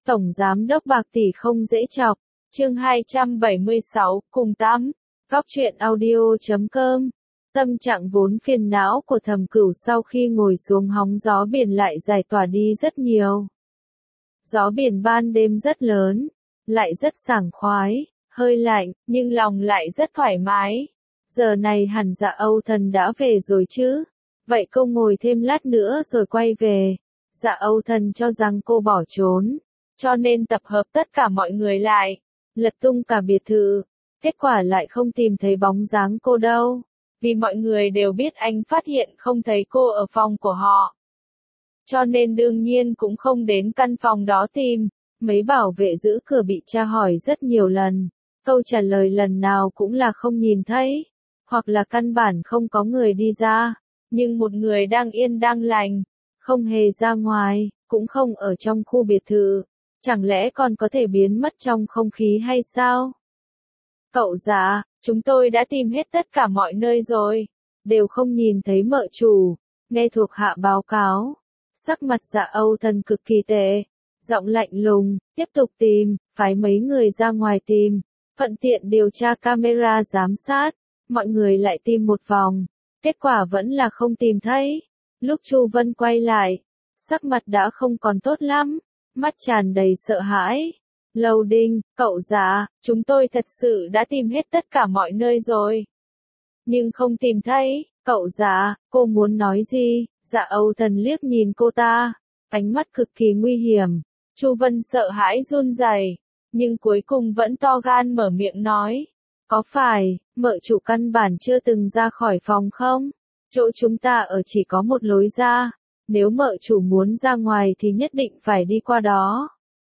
Tổng giám đốc bạc tỷ không dễ chọc. Chương 276, cùng tắm. Góc truyện audio.com. Tâm trạng vốn phiền não của Thẩm Cửu sau khi ngồi xuống hóng gió biển lại giải tỏa đi rất nhiều. Gió biển ban đêm rất lớn, lại rất sảng khoái, hơi lạnh, nhưng lòng lại rất thoải mái. Giờ này hẳn Dạ Âu Thần đã về rồi chứ? Vậy cô ngồi thêm lát nữa rồi quay về. Dạ Âu Thần cho rằng cô bỏ trốn, cho nên tập hợp tất cả mọi người lại, lật tung cả biệt thự. Kết quả lại không tìm thấy bóng dáng cô đâu, vì mọi người đều biết anh phát hiện không thấy cô ở phòng của họ. Cho nên đương nhiên cũng không đến căn phòng đó tìm. Mấy bảo vệ giữ cửa bị tra hỏi rất nhiều lần, câu trả lời lần nào cũng là không nhìn thấy, hoặc là căn bản không có người đi ra. Nhưng một người đang yên đang lành, không hề ra ngoài, cũng không ở trong khu biệt thự, chẳng lẽ còn có thể biến mất trong không khí hay sao? Cậu Dạ, chúng tôi đã tìm hết tất cả mọi nơi rồi, đều không nhìn thấy mợ chủ. Nghe thuộc hạ báo cáo, sắc mặt Dạ Âu Thần cực kỳ tệ, giọng lạnh lùng, tiếp tục tìm, phái mấy người ra ngoài tìm, thuận tiện điều tra camera giám sát. Mọi người lại tìm một vòng, kết quả vẫn là không tìm thấy. Lúc Chu Vân quay lại, sắc mặt đã không còn tốt lắm, mắt tràn đầy sợ hãi. Lâu Đinh, cậu Dạ, chúng tôi thật sự đã tìm hết tất cả mọi nơi rồi, nhưng không tìm thấy. Cậu Dạ, cô muốn nói gì? Dạ Âu Thần liếc nhìn cô ta, ánh mắt cực kỳ nguy hiểm. Chu Vân sợ hãi run rẩy, nhưng cuối cùng vẫn to gan mở miệng nói. Có phải, mợ chủ căn bản chưa từng ra khỏi phòng không? Chỗ chúng ta ở chỉ có một lối ra, nếu mợ chủ muốn ra ngoài thì nhất định phải đi qua đó.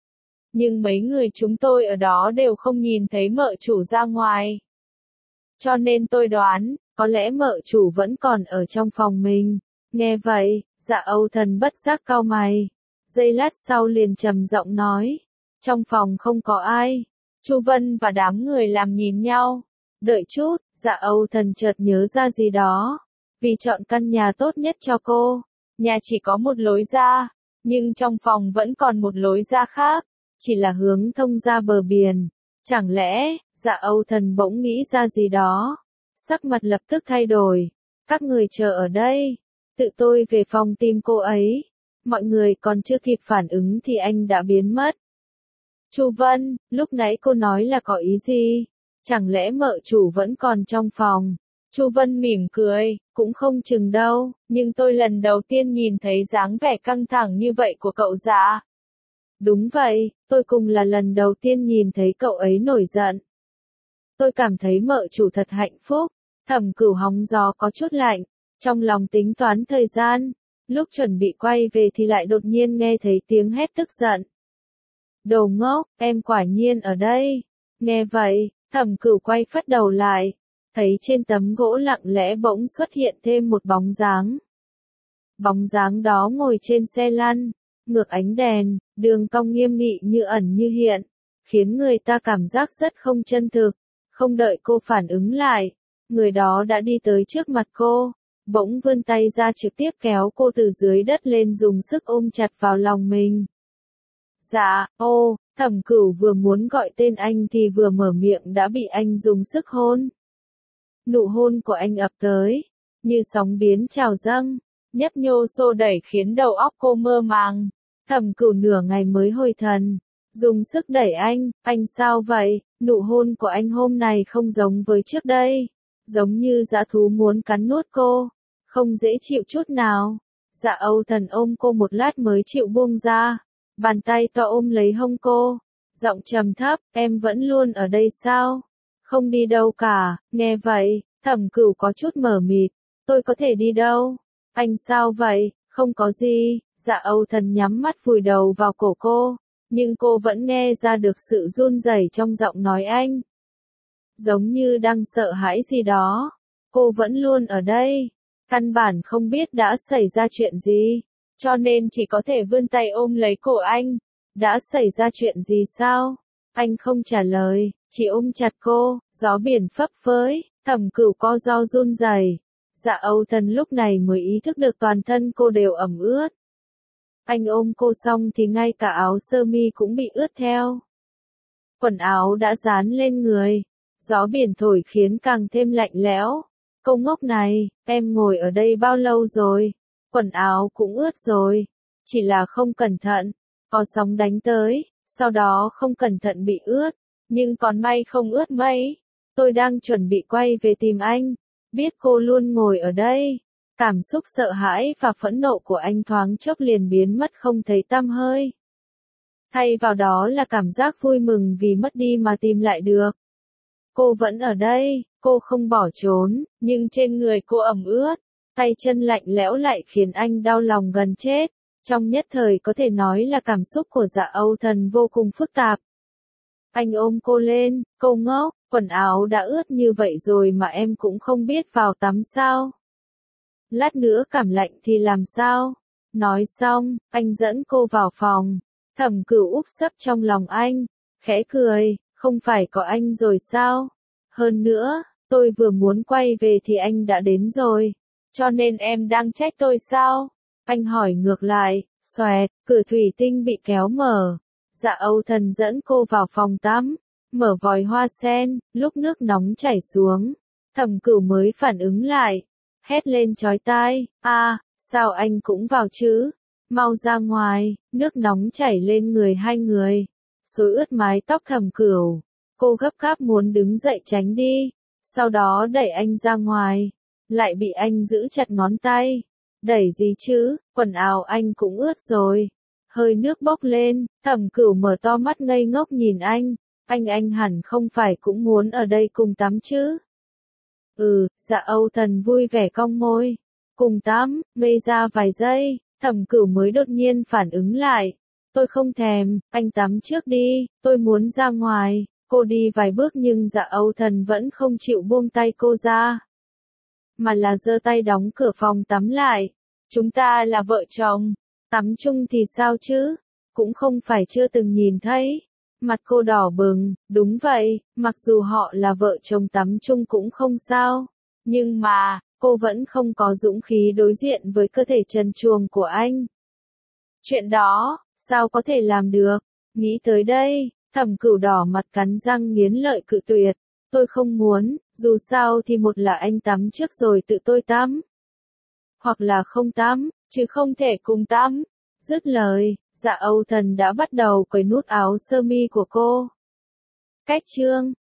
Nhưng mấy người chúng tôi ở đó đều không nhìn thấy mợ chủ ra ngoài. Cho nên tôi đoán, có lẽ mợ chủ vẫn còn ở trong phòng mình. Nghe vậy, Dạ Âu Thần bất giác cau mày. Giây lát sau liền trầm giọng nói. Trong phòng không có ai. Chu Vân và đám người làm nhìn nhau. Đợi chút, Dạ Âu Thần chợt nhớ ra gì đó. Vì chọn căn nhà tốt nhất cho cô, nhà chỉ có một lối ra, nhưng trong phòng vẫn còn một lối ra khác, chỉ là hướng thông ra bờ biển. Chẳng lẽ, Dạ Âu Thần bỗng nghĩ ra gì đó, sắc mặt lập tức thay đổi. Các người chờ ở đây, tự tôi về phòng tìm cô ấy. Mọi người còn chưa kịp phản ứng thì anh đã biến mất. Chu Vân, lúc nãy cô nói là có ý gì? Chẳng lẽ mợ chủ vẫn còn trong phòng? Chu Vân mỉm cười, cũng không chừng đâu, nhưng tôi lần đầu tiên nhìn thấy dáng vẻ căng thẳng như vậy của cậu Dạ. Đúng vậy, tôi cũng là lần đầu tiên nhìn thấy cậu ấy nổi giận. Tôi cảm thấy mợ chủ thật hạnh phúc. Thẩm Cửu hóng gió có chút lạnh, trong lòng tính toán thời gian. Lúc chuẩn bị quay về thì lại đột nhiên nghe thấy tiếng hét tức giận. Đồ ngốc, em quả nhiên ở đây. Nghe vậy, Thẩm Cửu quay phất đầu lại, thấy trên tấm gỗ lặng lẽ bỗng xuất hiện thêm một bóng dáng. Bóng dáng đó ngồi trên xe lăn, ngược ánh đèn, đường cong nghiêm nghị như ẩn như hiện, khiến người ta cảm giác rất không chân thực. Không đợi cô phản ứng lại, người đó đã đi tới trước mặt cô, bỗng vươn tay ra trực tiếp kéo cô từ dưới đất lên dùng sức ôm chặt vào lòng mình. Dạ, ô, Thẩm Cửu vừa muốn gọi tên anh thì vừa mở miệng đã bị anh dùng sức hôn. Nụ hôn của anh ập tới, như sóng biến trào dâng, nhấp nhô xô đẩy khiến đầu óc cô mơ màng. Thẩm Cửu nửa ngày mới hồi thần, dùng sức đẩy anh sao vậy? Nụ hôn của anh hôm này không giống với trước đây, giống như dã thú muốn cắn nuốt cô, không dễ chịu chút nào. Dạ Âu Thần ôm cô một lát mới chịu buông ra, bàn tay to ôm lấy hông cô, giọng trầm thấp, em vẫn luôn ở đây sao? Không đi đâu cả. Nghe vậy, Thẩm Cửu có chút mờ mịt, tôi có thể đi đâu? Anh sao vậy? Không có gì. Dạ Âu Thần nhắm mắt vùi đầu vào cổ cô, nhưng cô vẫn nghe ra được sự run rẩy trong giọng nói anh. Giống như đang sợ hãi gì đó. Cô vẫn luôn ở đây, căn bản không biết đã xảy ra chuyện gì, cho nên chỉ có thể vươn tay ôm lấy cổ anh. Đã xảy ra chuyện gì sao? Anh không trả lời, chỉ ôm chặt cô. Gió biển phấp phới, Thẩm Cửu co ro run rẩy. Dạ Âu Thần lúc này mới ý thức được toàn thân cô đều ẩm ướt. Anh ôm cô xong thì ngay cả áo sơ mi cũng bị ướt theo. Quần áo đã dán lên người. Gió biển thổi khiến càng thêm lạnh lẽo. Cô ngốc này, em ngồi ở đây bao lâu rồi? Quần áo cũng ướt rồi. Chỉ là không cẩn thận. Có sóng đánh tới, sau đó không cẩn thận bị ướt. Nhưng còn may không ướt mấy. Tôi đang chuẩn bị quay về tìm anh. Biết cô luôn ngồi ở đây. Cảm xúc sợ hãi và phẫn nộ của anh thoáng chốc liền biến mất không thấy tăm hơi. Thay vào đó là cảm giác vui mừng vì mất đi mà tìm lại được. Cô vẫn ở đây, cô không bỏ trốn, nhưng trên người cô ẩm ướt, tay chân lạnh lẽo lại khiến anh đau lòng gần chết. Trong nhất thời có thể nói là cảm xúc của Dạ Âu Thần vô cùng phức tạp. Anh ôm cô lên, cô ngốc, quần áo đã ướt như vậy rồi mà em cũng không biết vào tắm sao? Lát nữa cảm lạnh thì làm sao? Nói xong, anh dẫn cô vào phòng. Thẩm Cửu úp sấp trong lòng anh, khẽ cười, không phải có anh rồi sao? Hơn nữa, tôi vừa muốn quay về thì anh đã đến rồi. Cho nên em đang trách tôi sao? Anh hỏi ngược lại, xoẹt, cửa thủy tinh bị kéo mở. Dạ Âu Thần dẫn cô vào phòng tắm, mở vòi hoa sen, lúc nước nóng chảy xuống. Thẩm Cửu mới phản ứng lại, hét lên chói tai, sao anh cũng vào chứ? Mau ra ngoài, nước nóng chảy lên người hai người. Xối ướt mái tóc Thẩm Cửu. Cô gấp gáp muốn đứng dậy tránh đi. Sau đó đẩy anh ra ngoài. Lại bị anh giữ chặt ngón tay. Đẩy gì chứ, quần áo anh cũng ướt rồi. Hơi nước bốc lên, Thẩm Cửu mở to mắt ngây ngốc nhìn anh. Anh hẳn không phải cũng muốn ở đây cùng tắm chứ? Dạ Âu Thần vui vẻ cong môi. Cùng tắm, ngây ra vài giây, Thẩm Cửu mới đột nhiên phản ứng lại. Tôi không thèm, anh tắm trước đi, tôi muốn ra ngoài. Cô đi vài bước nhưng Dạ Âu Thần vẫn không chịu buông tay cô ra. Mà là giơ tay đóng cửa phòng tắm lại. Chúng ta là vợ chồng, tắm chung thì sao chứ? Cũng không phải chưa từng nhìn thấy. Mặt cô đỏ bừng, đúng vậy, mặc dù họ là vợ chồng tắm chung cũng không sao. Nhưng mà, cô vẫn không có dũng khí đối diện với cơ thể trần truồng của anh. Chuyện đó, sao có thể làm được? Nghĩ tới đây, Thẩm Cửu đỏ mặt cắn răng nghiến lợi cự tuyệt. Tôi không muốn, dù sao thì một là anh tắm trước rồi tự tôi tắm. Hoặc là không tắm, chứ không thể cùng tắm. Dứt lời, Dạ Âu Thần đã bắt đầu cởi nút áo sơ mi của cô. Cách chương